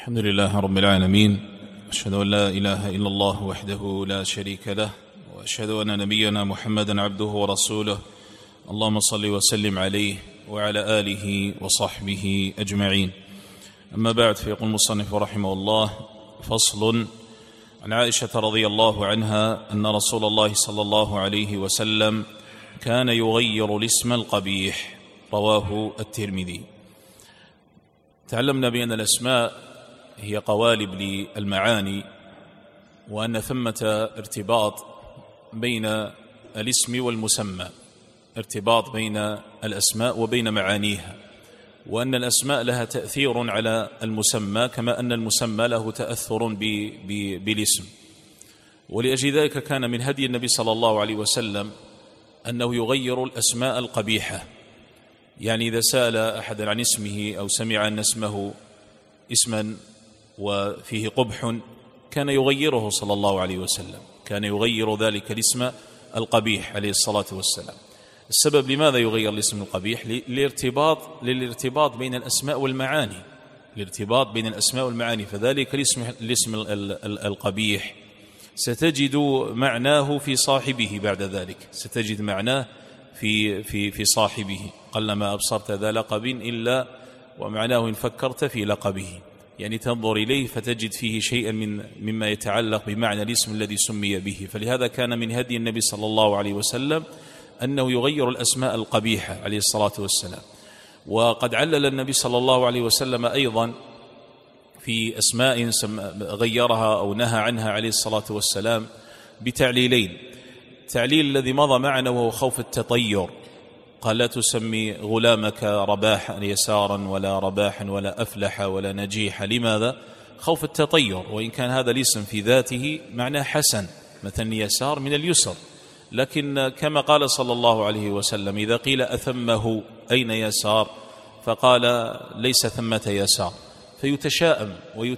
الحمد لله رب العالمين، أشهد أن لا إله إلا الله وحده لا شريك له، وأشهد أن نبينا محمدا عبده ورسوله. اللهم صل وسلم عليه وعلى آله وصحبه أجمعين. أما بعد، فيقول المصنف رحمه الله: فصل. عن عائشة رضي الله عنها أن رسول الله صلى الله عليه وسلم كان يغير الاسم القبيح. رواه الترمذي. تعلمنا بأن الأسماء هي قوالب للمعاني، وأن ثمة ارتباط بين الاسم والمسمى، ارتباط بين الأسماء وبين معانيها، وأن الأسماء لها تأثير على المسمى كما أن المسمى له تأثر بالاسم. ولأجل ذلك كان من هدي النبي صلى الله عليه وسلم أنه يغير الأسماء القبيحة. يعني إذا سأل أحد عن اسمه أو سمع أن اسمه اسما وفيه قبح كان يغيره صلى الله عليه وسلم، كان يغير ذلك الاسم القبيح عليه الصلاة والسلام. السبب لماذا يغير الاسم القبيح؟ للارتباط بين الأسماء والمعاني، الارتباط بين الأسماء والمعاني. فذلك الاسم القبيح ستجد معناه في صاحبه، بعد ذلك ستجد معناه في صاحبه. قلما أبصرت ذا لقب إلا ومعناه إن فكرت في لقبه، يعني تنظر إليه فتجد فيه شيئا مما يتعلق بمعنى الاسم الذي سمي به. فلهذا كان من هدي النبي صلى الله عليه وسلم أنه يغير الأسماء القبيحة عليه الصلاة والسلام. وقد علل النبي صلى الله عليه وسلم أيضا في أسماء غيرها أو نهى عنها عليه الصلاة والسلام بتعليلين: التعليل الذي مضى معنا وهو خوف التطير، قال: لا تسمي غلامك رباحا يسارا ولا رباحا ولا أفلح ولا نجيح. لماذا؟ خوف التطير، وإن كان هذا الاسم في ذاته معناه حسن، مثلا يسار من اليسر، لكن كما قال صلى الله عليه وسلم: إذا قيل أثمه أين يسار؟ فقال: ليس ثمة يسار، فيتشائم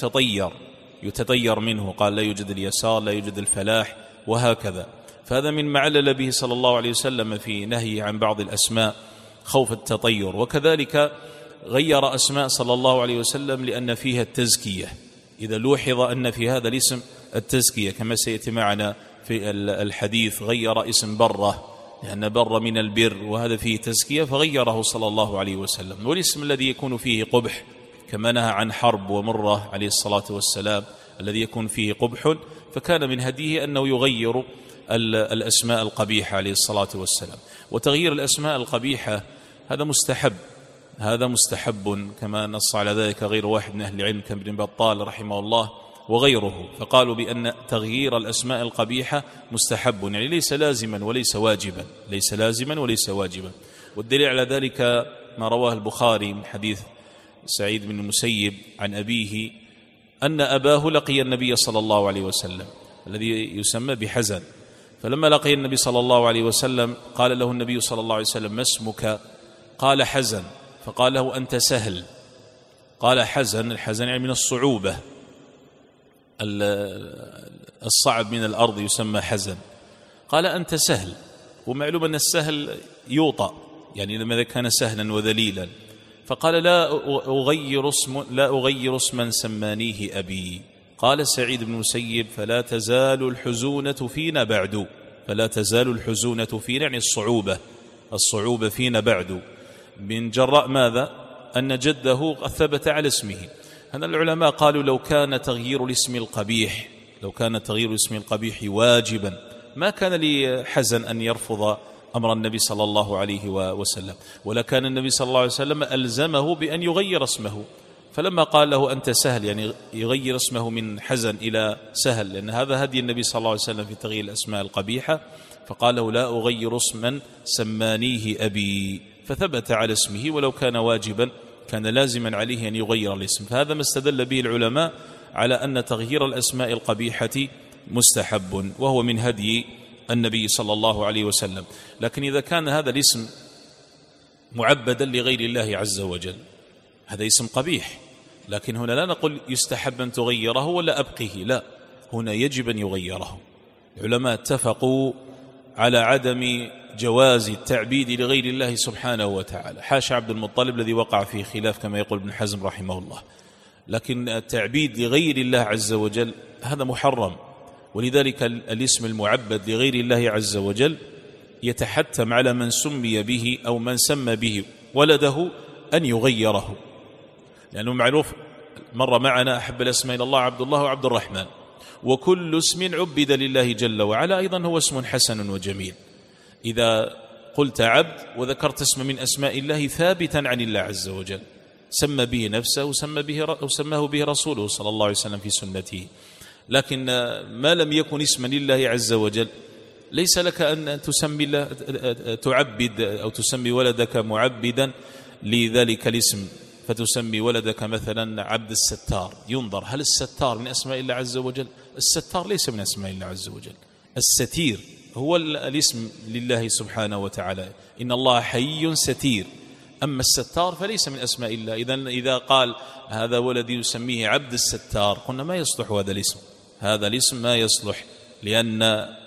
ويتطير منه، قال: لا يوجد اليسار، لا يوجد الفلاح، وهكذا. فهذا من ما علل به صلى الله عليه وسلم في نهيه عن بعض الأسماء خوف التطير. وكذلك غير أسماء صلى الله عليه وسلم لأن فيها التزكية، إذا لوحظ أن في هذا الاسم التزكية، كما سيأتي معنا في الحديث: غير اسم بره لأن بر من البر، وهذا فيه تزكية فغيره صلى الله عليه وسلم. والاسم الذي يكون فيه قبح كما نهى عن حرب ومرة عليه الصلاة والسلام الذي يكون فيه قبح، فكان من هديه أنه يغير الأسماء القبيحة عليه الصلاة والسلام. وتغيير الأسماء القبيحة هذا مستحب كما نص على ذلك غير واحد من أهل العلم كابن بطال رحمه الله وغيره، فقالوا بأن تغيير الأسماء القبيحة مستحب، يعني ليس لازما وليس واجبا. والدليل على ذلك ما رواه البخاري من حديث سعيد بن المسيب عن أبيه أن أباه لقي النبي صلى الله عليه وسلم الذي يسمى بحزن، فلما لقي النبي صلى الله عليه وسلم قال له النبي صلى الله عليه وسلم: ما اسمك؟ قال: حزن. فقال له: أنت سهل. قال: حزن، الحزن يعني من الصعوبة، الصعب من الأرض يسمى حزن. قال: أنت سهل. ومعلوم أن السهل يوطأ، يعني لما كان سهلا وذليلا. فقال: لا أغير اسما سمانيه أبي. قال سعيد بن المسيب: فلا تزال الحزونة فينا بعد. فلا تزال الحزونة فينا يعني الصعوبة فينا بعد، من جراء ماذا؟ أن جده قد ثبت على اسمه. هذا العلماء قالوا: لو كان تغيير الاسم القبيح واجبا ما كان لحزن أن يرفض أمر النبي صلى الله عليه وسلم، ولكان النبي صلى الله عليه وسلم ألزمه بأن يغير اسمه. فلما قال له: أنت سهل، يعني يغير اسمه من حزن إلى سهل، لأن هذا هدي النبي صلى الله عليه وسلم في تغيير الأسماء القبيحة. فقال له: لا أغير اسما سمانيه أبي، فثبت على اسمه، ولو كان واجبا كان لازما عليه أن يغير الاسم. فهذا ما استدل به العلماء على أن تغيير الأسماء القبيحة مستحب، وهو من هدي النبي صلى الله عليه وسلم. لكن إذا كان هذا الاسم معبدا لغير الله عز وجل، هذا اسم قبيح، لكن هنا لا نقول يستحب أن تغيره ولا أبقيه، لا، هنا يجب أن يغيره. العلماء اتفقوا على عدم جواز التعبيد لغير الله سبحانه وتعالى، حاشا عبد المطلب الذي وقع فيه خلاف كما يقول ابن حزم رحمه الله. لكن التعبيد لغير الله عز وجل هذا محرم. ولذلك الاسم المعبد لغير الله عز وجل يتحتم على من سمي به أو من سمى به ولده أن يغيره، لأنه معروف مر معنا أحب الأسماء إلى الله عبد الله وعبد الرحمن، وكل اسم عبد لله جل وعلا أيضا هو اسم حسن وجميل. إذا قلت عبد وذكرت اسم من أسماء الله ثابتا عن الله عز وجل سمى به نفسه وسماه به رسوله صلى الله عليه وسلم في سنته، لكن ما لم يكن اسما لله عز وجل ليس لك أن تعبد أو تسمي ولدك معبدا لذلك الاسم، فتسمي ولدك مثلا عبد الستار. ينظر هل الستار من أسماء الله عز وجل؟ الستار ليس من أسماء الله عز وجل، الستير هو الاسم لله سبحانه وتعالى، إن الله حي ستير، أما الستار فليس من أسماء الله. إذا قال هذا ولدي يسميه عبد الستار قلنا ما يصلح هذا الاسم، هذا الاسم ما يصلح، لأن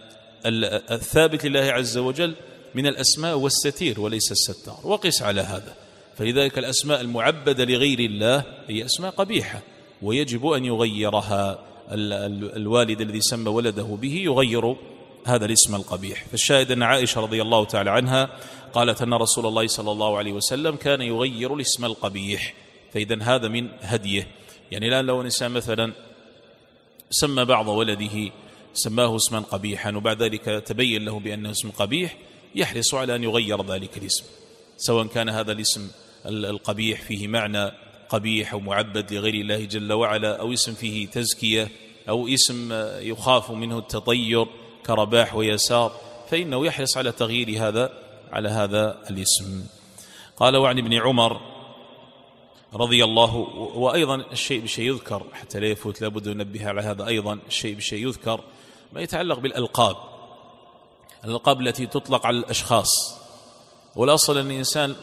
الثابت لله عز وجل من الأسماء والستير وليس الستار. وقس على هذا، فلذلك الأسماء المعبدة لغير الله هي أسماء قبيحة ويجب أن يغيرها الوالد الذي سمى ولده به، يغير هذا الاسم القبيح. فالشاهد أن عائشة رضي الله تعالى عنها قالت أن رسول الله صلى الله عليه وسلم كان يغير الاسم القبيح، فإذا هذا من هديه. يعني الآن لو إنسان مثلا سمى بعض ولده سماه اسما قبيحا وبعد ذلك تبين له بأنه اسم قبيح، يحرص على أن يغير ذلك الاسم، سواء كان هذا الاسم القبيح فيه معنى قبيح أو معبد لغير الله جل وعلا، أو اسم فيه تزكية، أو اسم يخاف منه التطير كرباح ويسار، فإنه يحرص على تغيير هذا الاسم. قال وعن ابن عمر رضي الله، وأيضا الشيء بشيء يذكر حتى لا يفوت، لابد أن ننبه على هذا أيضا، الشيء بشيء يذكر ما يتعلق بالألقاب، الألقاب التي تطلق على الأشخاص. والأصل أن الإنسان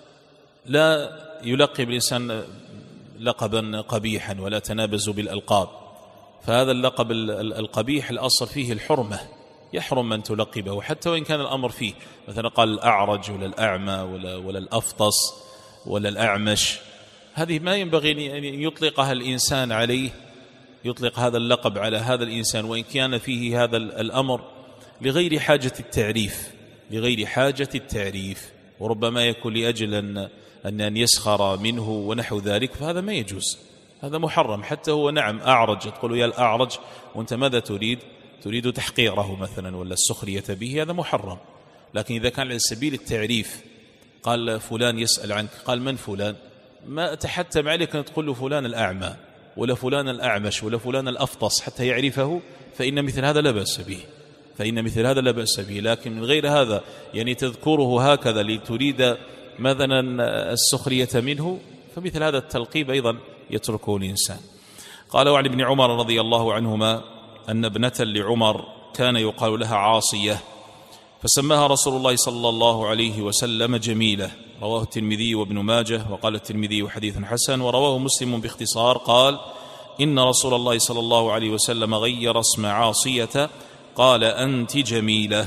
لا يلقب الإنسان لقبا قبيحا ولا تنابز بالألقاب، فهذا اللقب القبيح الأصل فيه الحرمة، يحرم من تلقبه حتى وإن كان الأمر فيه، مثلا قال الأعرج ولا الأعمى ولا الأفطس ولا الأعمش، هذه ما ينبغي أن يطلقها الإنسان عليه، يطلق هذا اللقب على هذا الإنسان وإن كان فيه هذا الأمر لغير حاجة التعريف، وربما يكون لأجل أن يسخر منه ونحو ذلك، فهذا ما يجوز، هذا محرم. حتى هو نعم أعرج، تقول يا الأعرج وأنت ماذا تريد تحقيره مثلا ولا السخرية به، هذا محرم. لكن إذا كان على سبيل التعريف، قال فلان يسأل عنك، قال من فلان، ما أتحتم عليك أن تقول له فلان الأعمى ولا فلان الأعمش ولا فلان الأفطس حتى يعرفه، فإن مثل هذا لا بأس به. لكن من غير هذا يعني تذكره هكذا لتريد مثلا السخرية منه، فمثل هذا التلقيب أيضا يتركه الإنسان. قال وعن ابن عمر رضي الله عنهما أن ابنة لعمر كان يقال لها عاصية، فسماها رسول الله صلى الله عليه وسلم جميلة، رواه الترمذي وابن ماجه، وقال الترمذي حديث حسن، ورواه مسلم باختصار قال إن رسول الله صلى الله عليه وسلم غير اسم عاصية قال أنت جميلة.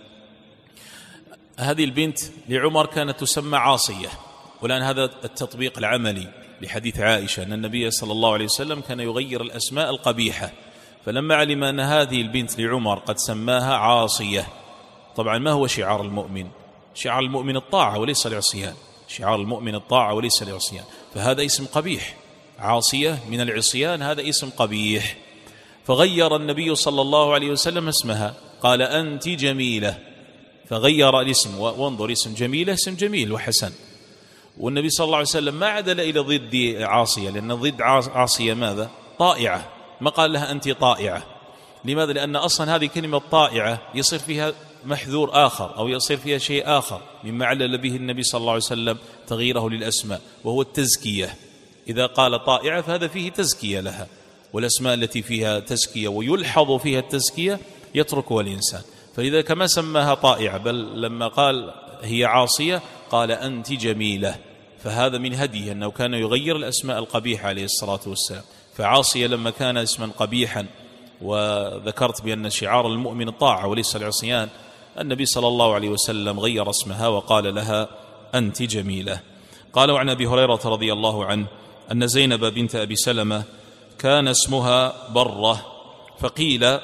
هذه البنت لعمر كانت تسمى عاصية، والآن هذا التطبيق العملي لحديث عائشة أن النبي صلى الله عليه وسلم كان يغير الأسماء القبيحة، فلما علم أن هذه البنت لعمر قد سماها عاصية، طبعا ما هو شعار المؤمن؟ شعار المؤمن الطاعة وليس العصيان، شعار المؤمن الطاعة وليس العصيان، فهذا اسم قبيح، عاصية من العصيان، هذا اسم قبيح، فغير النبي صلى الله عليه وسلم اسمها، قال أنت جميلة، فغير الاسم. وانظر اسم جميلة اسم جميل وحسن، والنبي صلى الله عليه وسلم ما عدل إلى ضد عاصية، لأن ضد عاصية ماذا؟ طائعة، ما قال لها أنت طائعة. لماذا؟ لأن أصلا هذه كلمة طائعة يصير فيها محذور آخر أو يصير فيها شيء آخر مما علل به النبي صلى الله عليه وسلم تغييره للأسماء، وهو التزكية. إذا قال طائعة فهذا فيه تزكية لها، والأسماء التي فيها تزكية ويلحظ فيها التزكية يتركها الإنسان، فلذا كما سماها طائعة، بل لما قال هي عاصية قال أنت جميلة، فهذا من هديه أنه كان يغير الأسماء القبيحة عليه الصلاة والسلام. فعاصية لما كان اسما قبيحا، وذكرت بأن شعار المؤمن الطاعة وليس العصيان، النبي صلى الله عليه وسلم غير اسمها وقال لها أنت جميلة. قال وعن أبي هريرة رضي الله عنه أن زينب بنت أبي سلمة كان اسمها برة، فقيل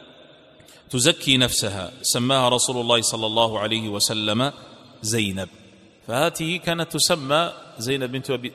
تزكي نفسها، سماها رسول الله صلى الله عليه وسلم زينب. فهذه كانت تسمى زينب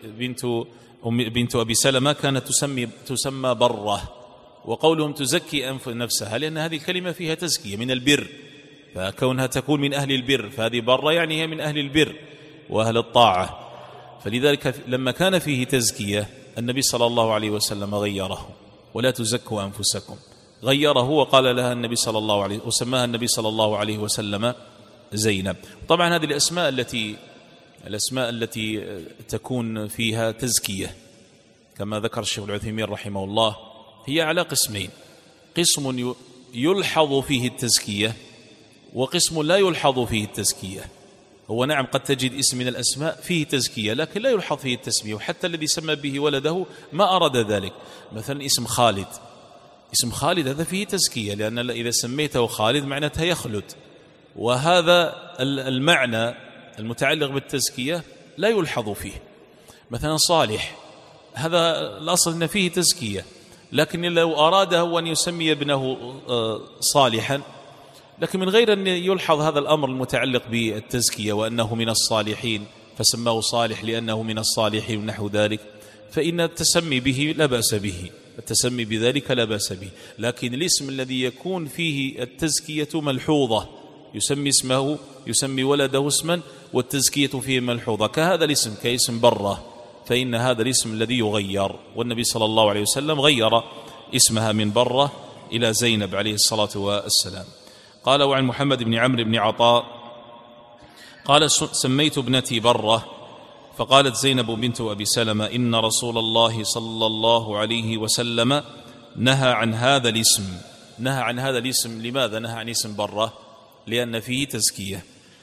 بنت أبي سلمة كانت تسمى برة. وقولهم تزكي نفسها لأن هذه الكلمة فيها تزكية من البر، فكونها تكون من أهل البر، فهذه برة يعني هي من أهل البر وأهل الطاعة. فلذلك لما كان فيه تزكية النبي صلى الله عليه وسلم غيره، ولا تزكوا أنفسكم، غيره وقال لها النبي صلى الله عليه وسماها النبي صلى الله عليه وسلم زينب. طبعا هذه الأسماء التي تكون فيها تزكية كما ذكر الشيخ العثيمين رحمه الله هي على قسمين: قسم يلحظ فيه التزكية، وقسم لا يلحظ فيه التزكية. هو نعم قد تجد اسم من الأسماء فيه تزكية لكن لا يلحظ فيه التسمية، وحتى الذي سمى به ولده ما أراد ذلك. مثلا اسم خالد، اسم خالد هذا فيه تزكية، لأن إذا سميته خالد معناتها يخلد، وهذا المعنى المتعلق بالتزكية لا يلحظ فيه. مثلا صالح، هذا الأصل أن فيه تزكية، لكن لو أراده أن يسمي ابنه صالحا، لكن من غير أن يلحظ هذا الأمر المتعلق بالتزكية وأنه من الصالحين فسماه صالح لأنه من الصالحين ونحو ذلك، فإن التسمي به لا بأس به، التسمي بذلك لا بأس به. لكن الاسم الذي يكون فيه التزكية ملحوظة، يسمي ولده اسما والتزكية فيه ملحوظة، كهذا الاسم كاسم برة، فإن هذا الاسم الذي يغير، والنبي صلى الله عليه وسلم غير اسمها من برة إلى زينب عليه الصلاة والسلام. قال: وعن محمد بن عمرو بن عطاء قال: سميت ابنتي برة، فقالت زينب بنت أبي سلمة: إن رسول الله صلى الله عليه وسلم نهى عن هذا الاسم. نهى عن هذا الاسم، لماذا نهى عن اسم برة؟ لأن فيه تزكية.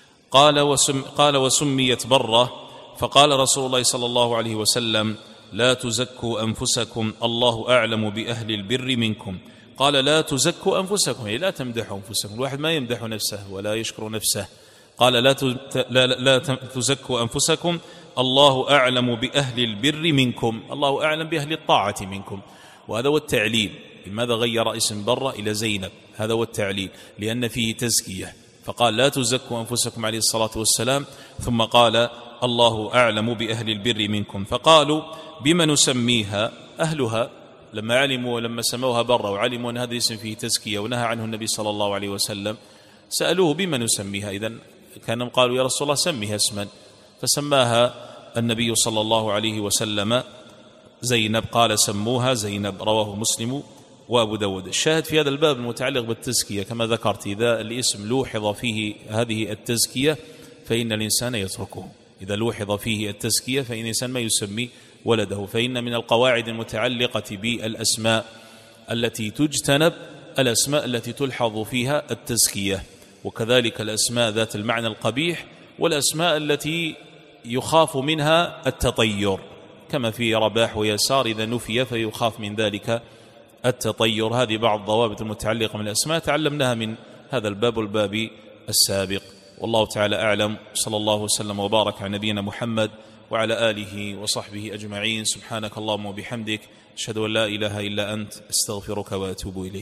قال: وسميت برة، فقال رسول الله صلى الله عليه وسلم: لا تزكوا أنفسكم، الله أعلم بأهل البر منكم. قال: لا تزكوا أنفسكم، لا تمدحوا أنفسكم، الواحد ما يمدح نفسه ولا يشكر نفسه. قال: لا تزكوا أنفسكم، الله أعلم بأهل البر منكم، الله أعلم بأهل الطاعة منكم. وهذا هو التعليل. لماذا غير اسم برة إلى زينب؟ هذا هو التعليل، لأن فيه تزكية. فقال: لا تزكوا أنفسكم عليه الصلاة والسلام، ثم قال: الله أعلم بأهل البر منكم. فقالوا: بما نسميها؟ أهلها لما علموا ولما سموها برة وعلموا أن هذا الاسم فيه تزكية ونهى عنه النبي صلى الله عليه وسلم، سألوه: بما نسميها؟ إذن كانوا قالوا: يا رسول الله سميها اسما، فسماها النبي صلى الله عليه وسلم زينب. قال: سموها زينب. رواه مسلم وأبو داود. الشاهد في هذا الباب المتعلق بالتزكية كما ذكرت، إذا الاسم لوحظ فيه هذه التزكية فإن الإنسان يتركه. إذا لوحظ فيه التزكية فإن الإنسان ما يسمي ولده. فإن من القواعد المتعلقة بالأسماء التي تجتنب الأسماء التي تلحظ فيها التزكية، وكذلك الأسماء ذات المعنى القبيح، والأسماء التي يخاف منها التطير، كما في رباح ويسار إذا نفي فيخاف من ذلك التطير. هذه بعض الضوابط المتعلقة من الأسماء تعلمناها من هذا الباب والباب السابق. والله تعالى أعلم. صلى الله وسلم وبارك على نبينا محمد وعلى آله وصحبه أجمعين. سبحانك اللهم وبحمدك، أشهد أن لا إله إلا أنت، أستغفرك وأتوب إليك.